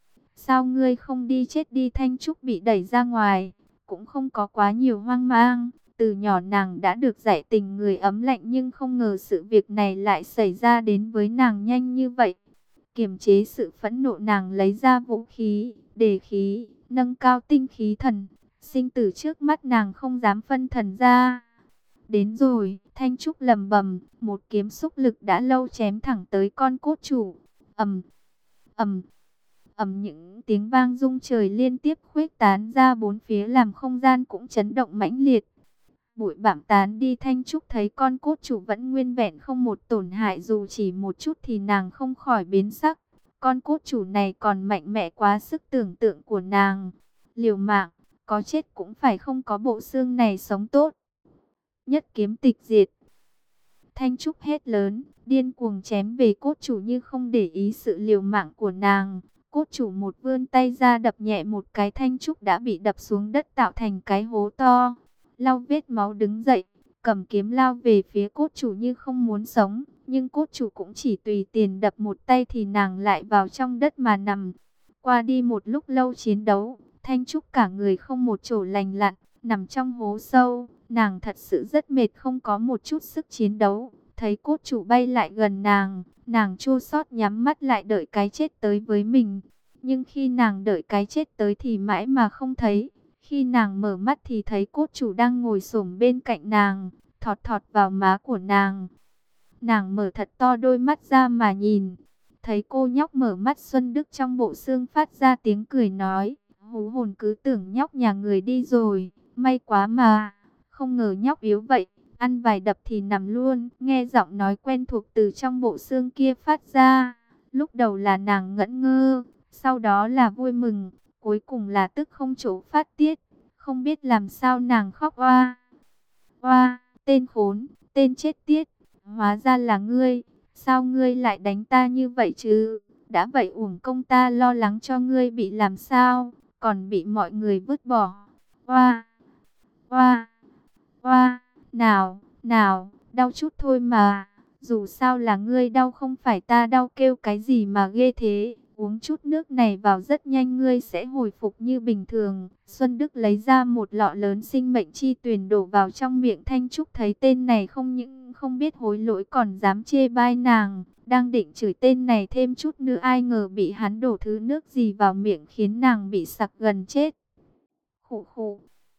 Sao ngươi không đi chết đi? Thanh Trúc bị đẩy ra ngoài, cũng không có quá nhiều hoang mang. Từ nhỏ nàng đã được dạy tình người ấm lạnh, nhưng không ngờ sự việc này lại xảy ra đến với nàng nhanh như vậy. Kiềm chế sự phẫn nộ, nàng lấy ra vũ khí, đề khí, nâng cao tinh khí thần. Sinh tử trước mắt nàng không dám phân thần ra. Đến rồi, Thanh Trúc lầm bầm, một kiếm xúc lực đã lâu chém thẳng tới con cốt chủ. Ầm, ầm, ầm, những tiếng vang rung trời liên tiếp khuếch tán ra bốn phía làm không gian cũng chấn động mãnh liệt. Bụi bặm tán đi, Thanh Trúc thấy con cốt chủ vẫn nguyên vẹn không một tổn hại dù chỉ một chút thì nàng không khỏi biến sắc. Con cốt chủ này còn mạnh mẽ quá sức tưởng tượng của nàng. Liều mạng, có chết cũng phải không có bộ xương này sống tốt. Nhất kiếm tịch diệt. Thanh Trúc hét lớn, điên cuồng chém về cốt chủ như không để ý sự liều mạng của nàng. Cốt chủ một vươn tay ra đập nhẹ một cái, Thanh Trúc đã bị đập xuống đất tạo thành cái hố to. Lau vết máu đứng dậy, cầm kiếm lao về phía cốt chủ như không muốn sống. Nhưng cốt chủ cũng chỉ tùy tiền đập một tay thì nàng lại vào trong đất mà nằm. Qua đi một lúc lâu chiến đấu, Thanh Trúc cả người không một chỗ lành lặn, nằm trong hố sâu. Nàng thật sự rất mệt, không có một chút sức chiến đấu. Thấy cốt chủ bay lại gần nàng, nàng chua xót nhắm mắt lại đợi cái chết tới với mình. Nhưng khi nàng đợi cái chết tới thì mãi mà không thấy. Khi nàng mở mắt thì thấy cốt chủ đang ngồi xổm bên cạnh nàng, thọt thọt vào má của nàng. Nàng mở thật to đôi mắt ra mà nhìn. Thấy cô nhóc mở mắt, Xuân Đức trong bộ xương phát ra tiếng cười nói, hú hồn, cứ tưởng nhóc nhà người đi rồi, may quá mà, không ngờ nhóc yếu vậy, ăn vài đập thì nằm luôn. Nghe giọng nói quen thuộc từ trong bộ xương kia phát ra, lúc đầu là nàng ngẩn ngơ, sau đó là vui mừng, cuối cùng là tức không chỗ phát tiết, không biết làm sao nàng khóc oa. Oa, tên khốn, tên chết tiết, Hóa ra là ngươi, sao ngươi lại đánh ta như vậy chứ? Đã vậy uổng công ta lo lắng cho ngươi bị làm sao, còn bị mọi người vứt bỏ. Oa, oa, oa, nào, nào, đau chút thôi mà. Dù sao là ngươi đau không phải ta đau, kêu cái gì mà ghê thế. Uống chút nước này vào rất nhanh ngươi sẽ hồi phục như bình thường. Xuân Đức lấy ra một lọ lớn sinh mệnh chi tuyền đổ vào trong miệng Thanh Trúc, thấy tên này không những không biết hối lỗi còn dám chê bai nàng. Đang định chửi tên này thêm chút nữa, ai ngờ bị hắn đổ thứ nước gì vào miệng khiến nàng bị sặc gần chết. Khụ khụ,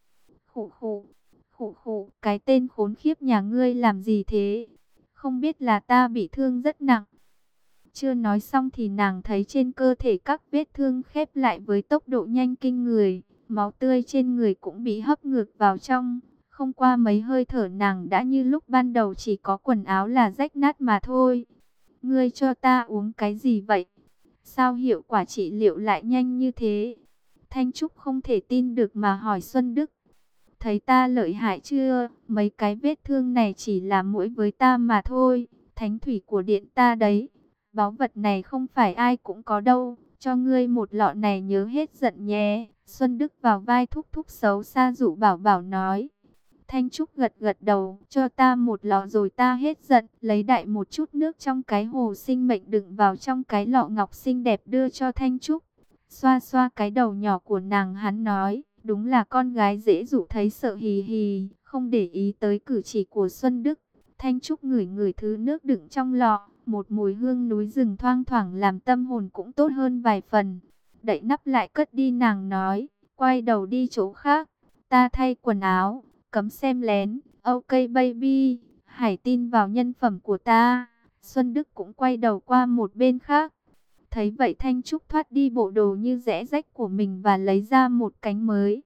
khụ khụ, khụ khụ, cái tên khốn khiếp nhà ngươi làm gì thế? Không biết là ta bị thương rất nặng. Chưa nói xong thì nàng thấy trên cơ thể các vết thương khép lại với tốc độ nhanh kinh người. Máu tươi trên người cũng bị hấp ngược vào trong. Không qua mấy hơi thở nàng đã như lúc ban đầu, chỉ có quần áo là rách nát mà thôi. Ngươi cho ta uống cái gì vậy? Sao hiệu quả trị liệu lại nhanh như thế? Thanh Trúc không thể tin được mà hỏi Xuân Đức. Thấy ta lợi hại chưa? Mấy cái vết thương này chỉ là mũi với ta mà thôi. Thánh thủy của điện ta đấy. Báu vật này không phải ai cũng có đâu. Cho ngươi một lọ này nhớ hết giận nhé. Xuân Đức vào vai thúc thúc xấu xa dụ bảo bảo nói. Thanh Trúc gật gật đầu. Cho ta một lọ rồi ta hết giận. Lấy đại một chút nước trong cái hồ sinh mệnh đựng vào trong cái lọ ngọc xinh đẹp đưa cho Thanh Trúc. Xoa xoa cái đầu nhỏ của nàng, hắn nói. Đúng là con gái dễ dụ, thấy sợ hì hì. Không để ý tới cử chỉ của Xuân Đức. Thanh Trúc ngửi ngửi thứ nước đựng trong lọ. Một mùi hương núi rừng thoang thoảng làm tâm hồn cũng tốt hơn vài phần. Đậy nắp lại cất đi, nàng nói. Quay đầu đi chỗ khác. Ta thay quần áo. Cấm xem lén. Ok baby. Hãy tin vào nhân phẩm của ta. Xuân Đức cũng quay đầu qua một bên khác. Thấy vậy Thanh Trúc thoát đi bộ đồ như rẽ rách của mình và lấy ra một cánh mới.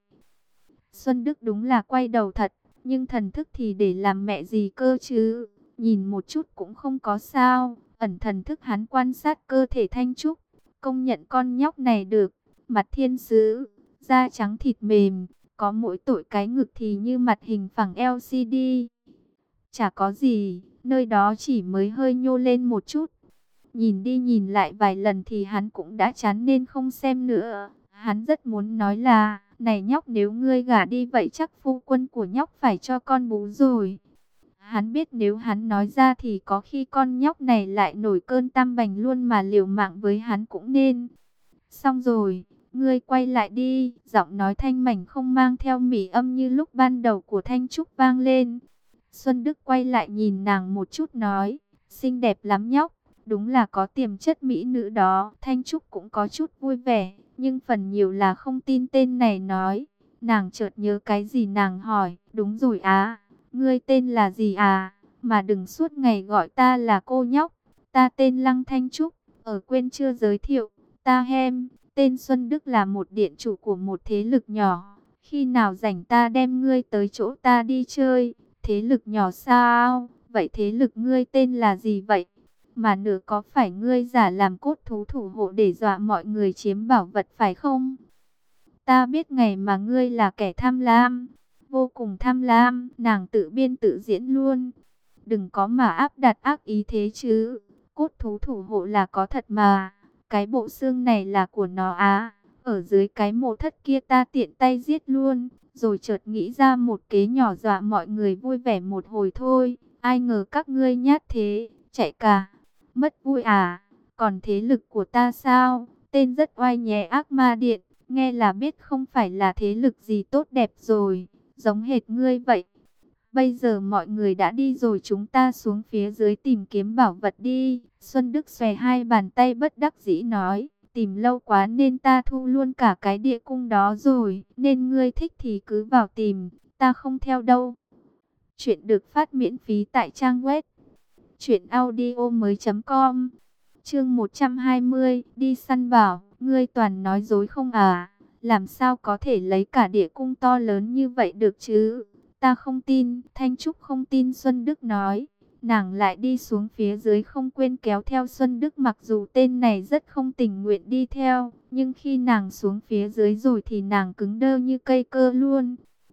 Xuân Đức đúng là quay đầu thật. Nhưng thần thức thì để làm mẹ gì cơ chứ? Nhìn một chút cũng không có sao. Ẩn thần thức hắn quan sát cơ thể Thanh Trúc. Công nhận con nhóc này được. Mặt thiên sứ, da trắng thịt mềm. Có mỗi tội cái ngực thì như mặt hình phẳng L C D. Chả có gì, nơi đó chỉ mới hơi nhô lên một chút. Nhìn đi nhìn lại vài lần thì hắn cũng đã chán nên không xem nữa. Hắn rất muốn nói là, này nhóc, nếu ngươi gả đi vậy chắc phu quân của nhóc phải cho con bú rồi. Hắn biết nếu hắn nói ra thì có khi con nhóc này lại nổi cơn tam bành luôn mà liều mạng với hắn cũng nên. Xong rồi, ngươi quay lại đi. Giọng nói thanh mảnh không mang theo mỉ âm như lúc ban đầu của Thanh Trúc vang lên. Xuân Đức quay lại nhìn nàng một chút nói, xinh đẹp lắm nhóc. Đúng là có tiềm chất mỹ nữ đó. Thanh Trúc cũng có chút vui vẻ, nhưng phần nhiều là không tin tên này nói. Nàng chợt nhớ cái gì, nàng hỏi, đúng rồi á, ngươi tên là gì à? Mà đừng suốt ngày gọi ta là cô nhóc. Ta tên Lăng Thanh Trúc, ở quên chưa giới thiệu. Ta Hem, tên Xuân Đức, là một điện chủ của một thế lực nhỏ. Khi nào rảnh ta đem ngươi tới chỗ ta đi chơi. Thế lực nhỏ sao? Vậy thế lực ngươi tên là gì vậy? Mà nữa có phải ngươi giả làm cốt thú thủ hộ để dọa mọi người chiếm bảo vật phải không? Ta biết ngày mà ngươi là kẻ tham lam, vô cùng tham lam. Nàng tự biên tự diễn luôn. Đừng có mà áp đặt ác ý thế chứ. Cốt thú thủ hộ là có thật mà. Cái bộ xương này là của nó á. Ở dưới cái mộ thất kia ta tiện tay giết luôn. Rồi chợt nghĩ ra một kế nhỏ dọa mọi người vui vẻ một hồi thôi. Ai ngờ các ngươi nhát thế, chạy cả. Mất vui à? Còn thế lực của ta sao? Tên rất oai nhé, Ác Ma Điện. Nghe là biết không phải là thế lực gì tốt đẹp rồi. Giống hệt ngươi vậy. Bây giờ mọi người đã đi rồi, chúng ta xuống phía dưới tìm kiếm bảo vật đi. Xuân Đức xòe hai bàn tay bất đắc dĩ nói. Tìm lâu quá nên ta thu luôn cả cái địa cung đó rồi. Nên ngươi thích thì cứ vào tìm. Ta không theo đâu. Chuyện được phát miễn phí tại trang web chuyện audio mới chấm com. Chương một trăm hai mươi, đi săn bảo, ngươi toàn nói dối không à? Làm sao có thể lấy cả địa cung to lớn như vậy được chứ? Ta không tin. Thanh Trúc không tin Xuân Đức nói. Nàng lại đi xuống phía dưới, không quên kéo theo Xuân Đức. Mặc dù tên này rất không tình nguyện đi theo, nhưng khi nàng xuống phía dưới rồi thì nàng cứng đơ như cây cơ luôn.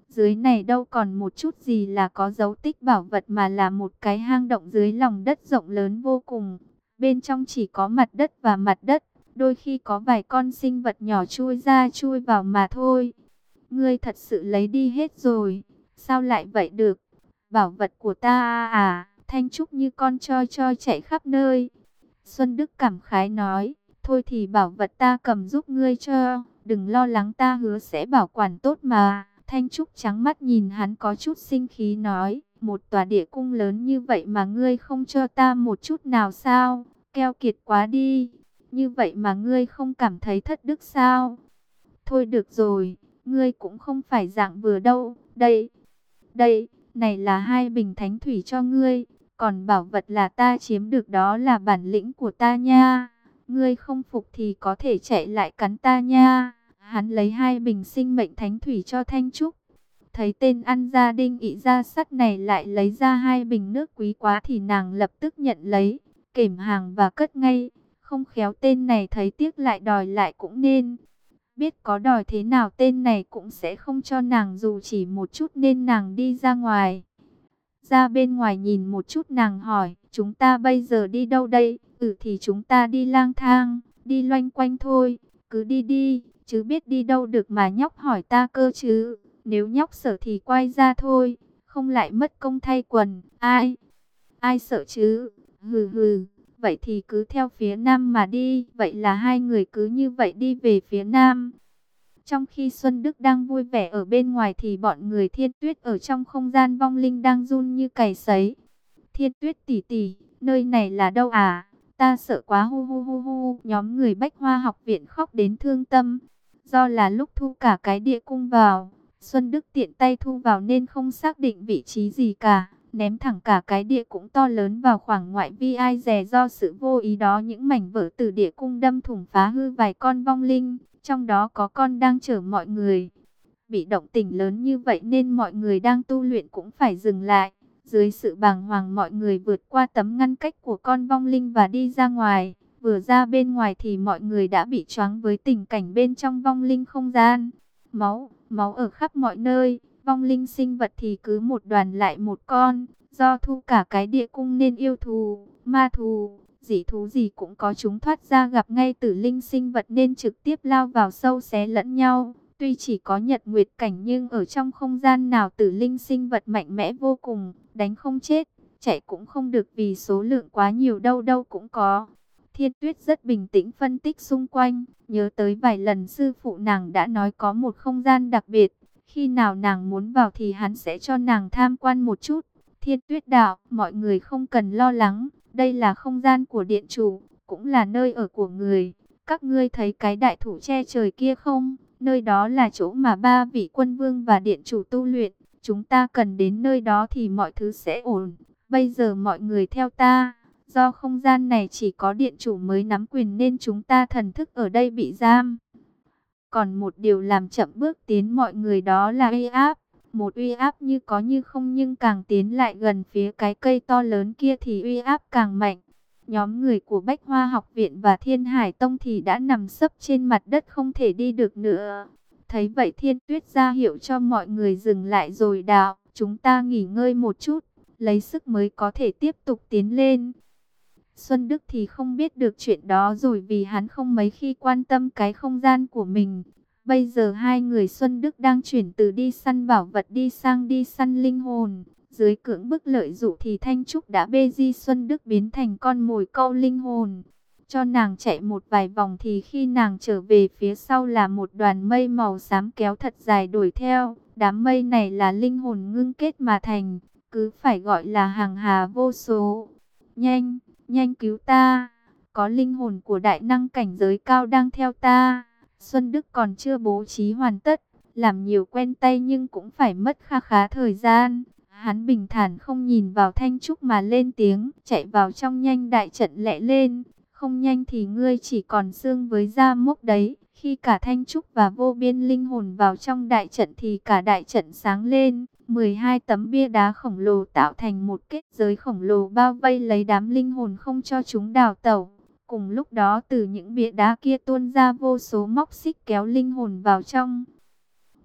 Dưới này đâu còn một chút gì là có dấu tích bảo vật mà là một cái hang động dưới lòng đất rộng lớn vô cùng. Bên trong chỉ có mặt đất và mặt đất, đôi khi có vài con sinh vật nhỏ chui ra chui vào mà thôi. Ngươi thật sự lấy đi hết rồi, sao lại vậy được? Bảo vật của ta à, Thanh Trúc như con choi choi chạy khắp nơi. Xuân Đức cảm khái nói, thôi thì bảo vật ta cầm giúp ngươi cho, đừng lo lắng ta hứa sẽ bảo quản tốt mà. Thanh Trúc trắng mắt nhìn hắn có chút sinh khí nói, một tòa địa cung lớn như vậy mà ngươi không cho ta một chút nào sao, keo kiệt quá đi, như vậy mà ngươi không cảm thấy thất đức sao? Thôi được rồi, ngươi cũng không phải dạng vừa đâu, đây, đây, này là hai bình thánh thủy cho ngươi, còn bảo vật là ta chiếm được đó là bản lĩnh của ta nha, ngươi không phục thì có thể chạy lại cắn ta nha. Hắn lấy hai bình sinh mệnh thánh thủy cho Thanh Trúc. Thấy tên ăn gia đinh ị gia sắt này lại lấy ra hai bình nước quý quá thì nàng lập tức nhận lấy, kềm hàng và cất ngay. Không khéo tên này thấy tiếc lại đòi lại cũng nên. Biết có đòi thế nào tên này cũng sẽ không cho nàng dù chỉ một chút nên nàng đi ra ngoài. Ra bên ngoài nhìn một chút nàng hỏi, chúng ta bây giờ đi đâu đây? Ừ thì chúng ta đi lang thang, đi loanh quanh thôi, cứ đi đi. Chứ biết đi đâu được mà nhóc hỏi ta cơ chứ. Nếu nhóc sợ thì quay ra thôi, không lại mất công thay quần. Ai? Ai sợ chứ? Hừ hừ, vậy thì cứ theo phía nam mà đi. Vậy là hai người cứ như vậy đi về phía nam. Trong khi Xuân Đức đang vui vẻ ở bên ngoài thì bọn người Thiên Tuyết ở trong không gian vong linh đang run như cày sấy. Thiên Tuyết tỷ tỷ, nơi này là đâu à? Ta sợ quá hu hu hu hu. Nhóm người Bách Hoa học viện khóc đến thương tâm. Do là lúc thu cả cái địa cung vào, Xuân Đức tiện tay thu vào nên không xác định vị trí gì cả. Ném thẳng cả cái địa cũng to lớn vào khoảng ngoại vi ai dè do sự vô ý đó những mảnh vỡ từ địa cung đâm thủng phá hư vài con vong linh. Trong đó có con đang chở mọi người. Bị động tình lớn như vậy nên mọi người đang tu luyện cũng phải dừng lại. Dưới sự bàng hoàng mọi người vượt qua tấm ngăn cách của con vong linh và đi ra ngoài. Vừa ra bên ngoài thì mọi người đã bị choáng với tình cảnh bên trong vong linh không gian. Máu, máu ở khắp mọi nơi. Vong linh sinh vật thì cứ một đoàn lại một con. Do thu cả cái địa cung nên yêu thù, ma thù, dĩ thú gì cũng có, chúng thoát ra gặp ngay tử linh sinh vật nên trực tiếp lao vào sâu xé lẫn nhau. Tuy chỉ có nhật nguyệt cảnh nhưng ở trong không gian nào tử linh sinh vật mạnh mẽ vô cùng, đánh không chết, chạy cũng không được vì số lượng quá nhiều, đâu đâu cũng có. Thiên Tuyết rất bình tĩnh phân tích xung quanh, nhớ tới vài lần sư phụ nàng đã nói có một không gian đặc biệt, khi nào nàng muốn vào thì hắn sẽ cho nàng tham quan một chút. Thiên Tuyết đạo, mọi người không cần lo lắng, đây là không gian của điện chủ, cũng là nơi ở của người. Các ngươi thấy cái đại thủ che trời kia không? Nơi đó là chỗ mà ba vị quân vương và điện chủ tu luyện. Chúng ta cần đến nơi đó thì mọi thứ sẽ ổn. Bây giờ mọi người theo ta. Do không gian này chỉ có điện chủ mới nắm quyền nên chúng ta thần thức ở đây bị giam. Còn một điều làm chậm bước tiến mọi người đó là uy áp. Một uy áp như có như không, nhưng càng tiến lại gần phía cái cây to lớn kia thì uy áp càng mạnh. Nhóm người của Bách Hoa học viện và Thiên Hải Tông thì đã nằm sấp trên mặt đất không thể đi được nữa. Thấy vậy Thiên Tuyết ra hiệu cho mọi người dừng lại rồi đạo, chúng ta nghỉ ngơi một chút, lấy sức mới có thể tiếp tục tiến lên. Xuân Đức thì không biết được chuyện đó rồi vì hắn không mấy khi quan tâm cái không gian của mình. Bây giờ hai người Xuân Đức đang chuyển từ đi săn bảo vật đi sang đi săn linh hồn. Dưới cưỡng bức lợi dụ thì Thanh Trúc đã bê di Xuân Đức biến thành con mồi câu linh hồn. Cho nàng chạy một vài vòng thì khi nàng trở về phía sau là một đoàn mây màu xám kéo thật dài đuổi theo. Đám mây này là linh hồn ngưng kết mà thành, cứ phải gọi là hàng hà vô số. Nhanh, nhanh cứu ta, có linh hồn của đại năng cảnh giới cao đang theo ta. Xuân Đức còn chưa bố trí hoàn tất, làm nhiều quen tay nhưng cũng phải mất kha khá thời gian. Hắn bình thản không nhìn vào Thanh Trúc mà lên tiếng, chạy vào trong nhanh, đại trận lẹ lên, không nhanh thì ngươi chỉ còn xương với da mốc đấy. Khi cả Thanh Trúc và vô biên linh hồn vào trong đại trận thì cả đại trận sáng lên, mười hai tấm bia đá khổng lồ tạo thành một kết giới khổng lồ bao vây lấy đám linh hồn không cho chúng đào tẩu. Cùng lúc đó từ những bia đá kia tuôn ra vô số móc xích kéo linh hồn vào trong.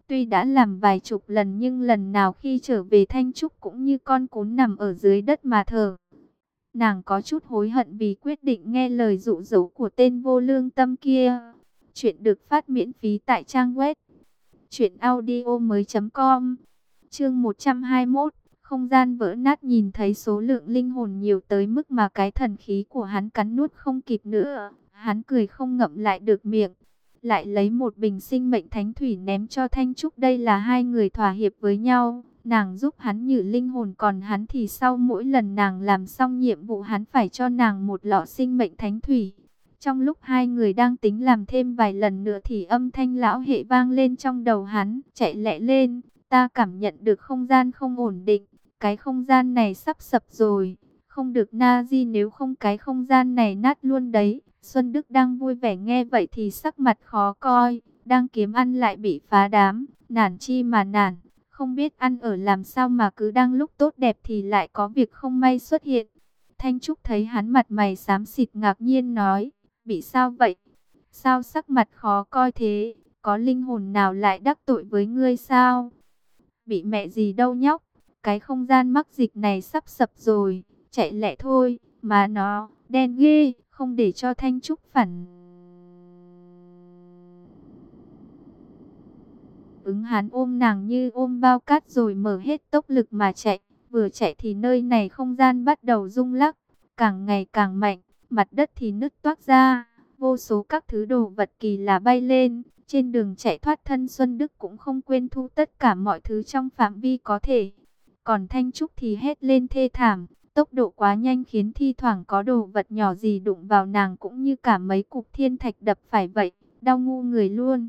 Tuy đã làm vài chục lần nhưng lần nào khi trở về Thanh Trúc cũng như con cún nằm ở dưới đất mà thở. Nàng có chút hối hận vì quyết định nghe lời dụ dỗ của tên vô lương tâm kia. Chuyện được phát miễn phí tại trang web truyện audio mới chấm com. Chương một trăm hai mươi mốt, không gian vỡ nát. Nhìn thấy số lượng linh hồn nhiều tới mức mà cái thần khí của hắn cắn nuốt không kịp nữa, hắn cười không ngậm lại được miệng. Lại lấy một bình sinh mệnh thánh thủy ném cho Thanh Trúc. Đây là hai người thỏa hiệp với nhau. Nàng giúp hắn nhử linh hồn, còn hắn thì sau mỗi lần nàng làm xong nhiệm vụ hắn phải cho nàng một lọ sinh mệnh thánh thủy. Trong lúc hai người đang tính làm thêm vài lần nữa thì âm thanh lão hệ vang lên trong đầu hắn. Chạy lẹ lên, ta cảm nhận được không gian không ổn định. Cái không gian này sắp sập rồi. Không được na di, nếu không cái không gian này nát luôn đấy. Xuân Đức đang vui vẻ nghe vậy thì sắc mặt khó coi. Đang kiếm ăn lại bị phá đám. Nản chi mà nản. Không biết ăn ở làm sao mà cứ đang lúc tốt đẹp thì lại có việc không may xuất hiện. Thanh Trúc thấy hắn mặt mày xám xịt ngạc nhiên nói. Bị sao vậy? Sao sắc mặt khó coi thế? Có linh hồn nào lại đắc tội với ngươi sao? Bị mẹ gì đâu nhóc. Cái không gian mắc dịch này sắp sập rồi. Chạy lẹ thôi. Mà nó đen ghê. Không để cho Thanh Trúc phản ứng, hắn ôm nàng như ôm bao cát rồi mở hết tốc lực mà chạy. Vừa chạy thì nơi này không gian bắt đầu rung lắc, càng ngày càng mạnh, mặt đất thì nứt toác ra, vô số các thứ đồ vật kỳ lạ bay lên. Trên đường chạy thoát thân, Xuân Đức cũng không quên thu tất cả mọi thứ trong phạm vi có thể. Còn Thanh Trúc thì hét lên thê thảm, tốc độ quá nhanh khiến thi thoảng có đồ vật nhỏ gì đụng vào nàng cũng như cả mấy cục thiên thạch đập phải vậy, đau ngu người luôn.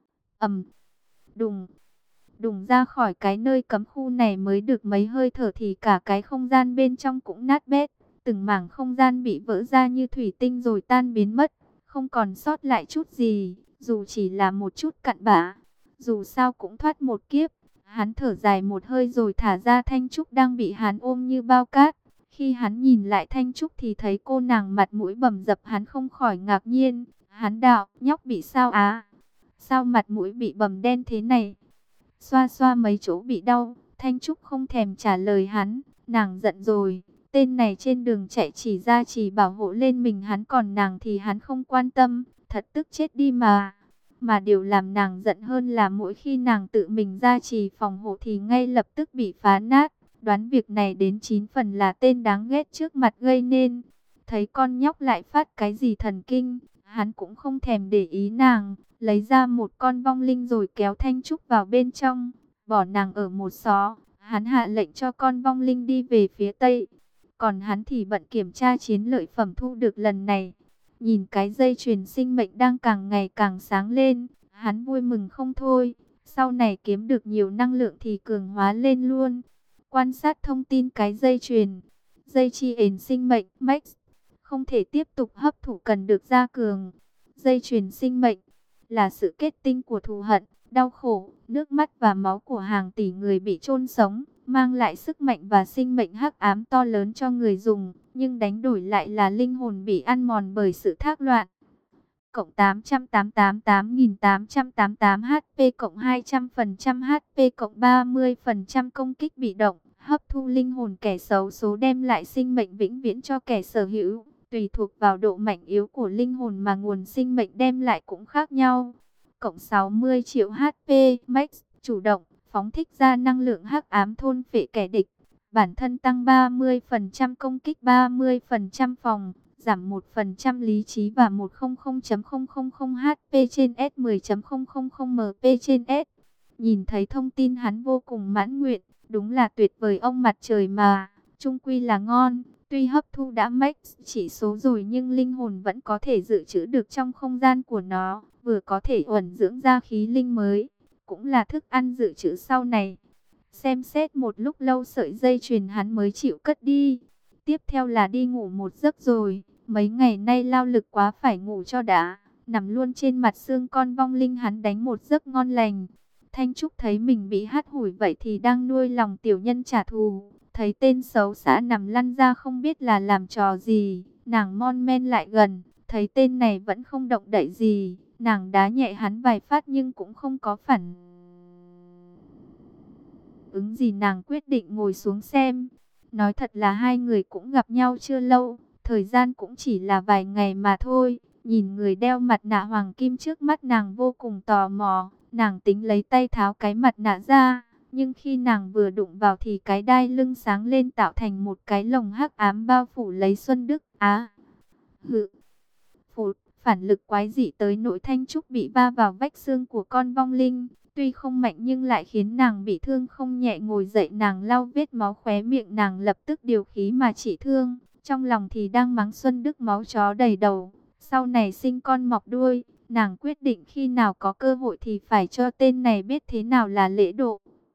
Ầm, đùng, đùng, ra khỏi cái nơi cấm khu này mới được mấy hơi thở thì cả cái không gian bên trong cũng nát bét. Từng mảng không gian bị vỡ ra như thủy tinh rồi tan biến mất, không còn sót lại chút gì, dù chỉ là một chút cặn bã. Dù sao cũng thoát một kiếp. Hắn thở dài một hơi rồi thả ra Thanh Trúc đang bị hắn ôm như bao cát. Khi hắn nhìn lại Thanh Trúc thì thấy cô nàng mặt mũi bầm dập, hắn không khỏi ngạc nhiên. Hắn đạo, nhóc bị sao á? Sao mặt mũi bị bầm đen thế này? Xoa xoa mấy chỗ bị đau. Thanh Trúc không thèm trả lời hắn. Nàng giận rồi. Tên này trên đường chạy chỉ ra chỉ bảo hộ lên mình hắn, còn nàng thì hắn không quan tâm. Thật tức chết đi mà. Mà điều làm nàng giận hơn là mỗi khi nàng tự mình ra chỉ phòng hộ thì ngay lập tức bị phá nát. Đoán việc này đến chín phần là tên đáng ghét trước mặt gây nên. Thấy con nhóc lại phát cái gì thần kinh, hắn cũng không thèm để ý nàng. Lấy ra một con vong linh rồi kéo Thanh Trúc vào bên trong, bỏ nàng ở một xó. Hắn hạ lệnh cho con vong linh đi về phía tây, còn hắn thì bận kiểm tra chiến lợi phẩm thu được lần này. Nhìn cái dây chuyền sinh mệnh đang càng ngày càng sáng lên, hắn vui mừng không thôi. Sau này kiếm được nhiều năng lượng thì cường hóa lên luôn. Quan sát thông tin cái dây chuyền, dây chi ền sinh mệnh Max không thể tiếp tục hấp thụ, cần được gia cường. Dây chuyền sinh mệnh là sự kết tinh của thù hận, đau khổ, nước mắt và máu của hàng tỷ người bị chôn sống, mang lại sức mạnh và sinh mệnh hắc ám to lớn cho người dùng, nhưng đánh đổi lại là linh hồn bị ăn mòn bởi sự thác loạn. Cộng tám trăm tám mươi tám tám nghìn tám trăm tám mươi tám H P cộng hai trăm phần trăm H P cộng ba mươi phần trăm công kích bị động, hấp thu linh hồn kẻ xấu số đem lại sinh mệnh vĩnh viễn cho kẻ sở hữu. Tùy thuộc vào độ mạnh yếu của linh hồn mà nguồn sinh mệnh đem lại cũng khác nhau. Cộng sáu mươi triệu H P Max, chủ động, phóng thích ra năng lượng hắc ám thôn phệ kẻ địch. Bản thân tăng ba mươi phần trăm công kích, ba mươi phần trăm phòng, giảm một phần trăm lý trí và một trăm phẩy không không không H P trên S, mười phẩy không không không M P trên S. Nhìn thấy thông tin hắn vô cùng mãn nguyện, đúng là tuyệt vời ông mặt trời mà, chung quy là ngon. Tuy hấp thu đã max chỉ số rồi nhưng linh hồn vẫn có thể dự trữ được trong không gian của nó, vừa có thể ẩn dưỡng ra khí linh mới, cũng là thức ăn dự trữ sau này. Xem xét một lúc lâu sợi dây chuyền hắn mới chịu cất đi. Tiếp theo là đi ngủ một giấc rồi, mấy ngày nay lao lực quá phải ngủ cho đã, nằm luôn trên mặt xương con vong linh hắn đánh một giấc ngon lành. Thanh Trúc thấy mình bị hắt hủi vậy thì đang nuôi lòng tiểu nhân trả thù. Thấy tên xấu xả nằm lăn ra không biết là làm trò gì, nàng mon men lại gần, thấy tên này vẫn không động đậy gì, nàng đá nhẹ hắn vài phát nhưng cũng không có phản ứng gì nàng quyết định ngồi xuống xem. Nói thật là hai người cũng gặp nhau chưa lâu, thời gian cũng chỉ là vài ngày mà thôi. Nhìn người đeo mặt nạ hoàng kim trước mắt nàng vô cùng tò mò, nàng tính lấy tay tháo cái mặt nạ ra. Nhưng khi nàng vừa đụng vào thì cái đai lưng sáng lên tạo thành một cái lồng hắc ám bao phủ lấy Xuân Đức. Á, hự, phụt, phản lực quái dị tới nỗi Thanh Trúc bị va vào vách xương của con vong linh. Tuy không mạnh nhưng lại khiến nàng bị thương không nhẹ. Ngồi dậy nàng lau vết máu khóe miệng, nàng lập tức điều khí mà trị thương. Trong lòng thì đang mắng Xuân Đức máu chó đầy đầu, sau này sinh con mọc đuôi. Nàng quyết định khi nào có cơ hội thì phải cho tên này biết thế nào là lễ độ.